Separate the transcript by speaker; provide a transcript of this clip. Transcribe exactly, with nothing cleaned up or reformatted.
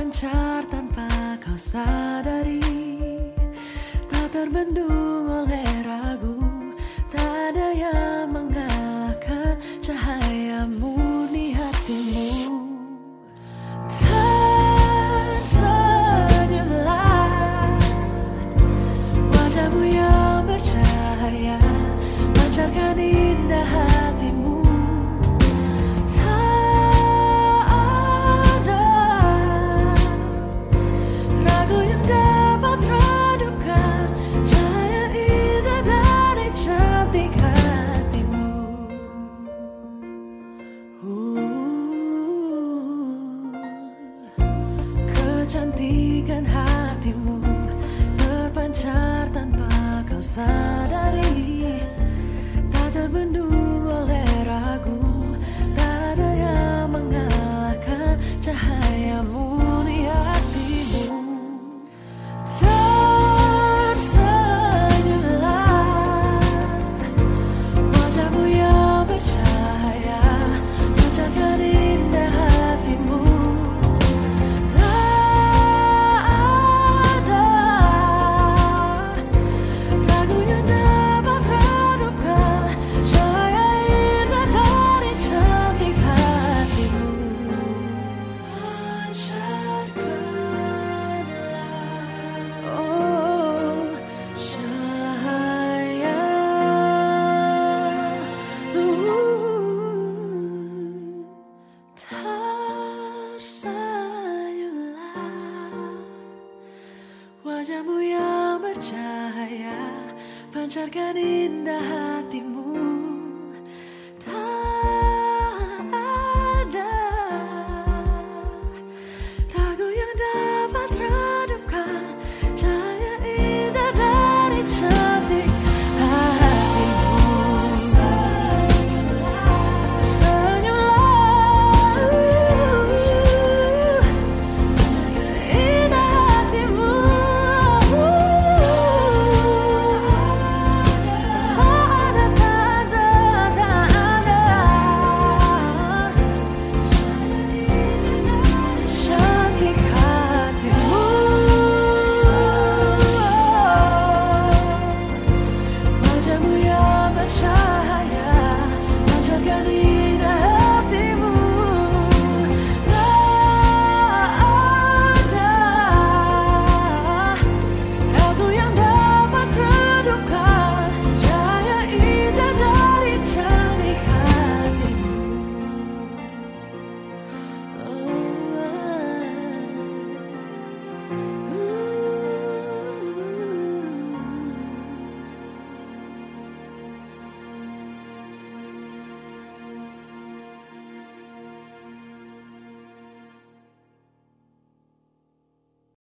Speaker 1: terpancar tanpa kau sadari, tak terbendung oleh ragu, tak ada yang mengalahkan cahaya murni hatimu. Tersenyumlah, wajahmu yang bercahaya pancarkan indah hatimu. Kecantikan hatimu terpancar tanpa kau sadari, tak terbendung oleh ragu, tak ada yang mengalahkan cahaya murni hatimu. Tersenyumlah, wajahmu yang bercahaya pancarkan indah hatimu. Wajahmu yang bercahaya pancarkan indah hatimu.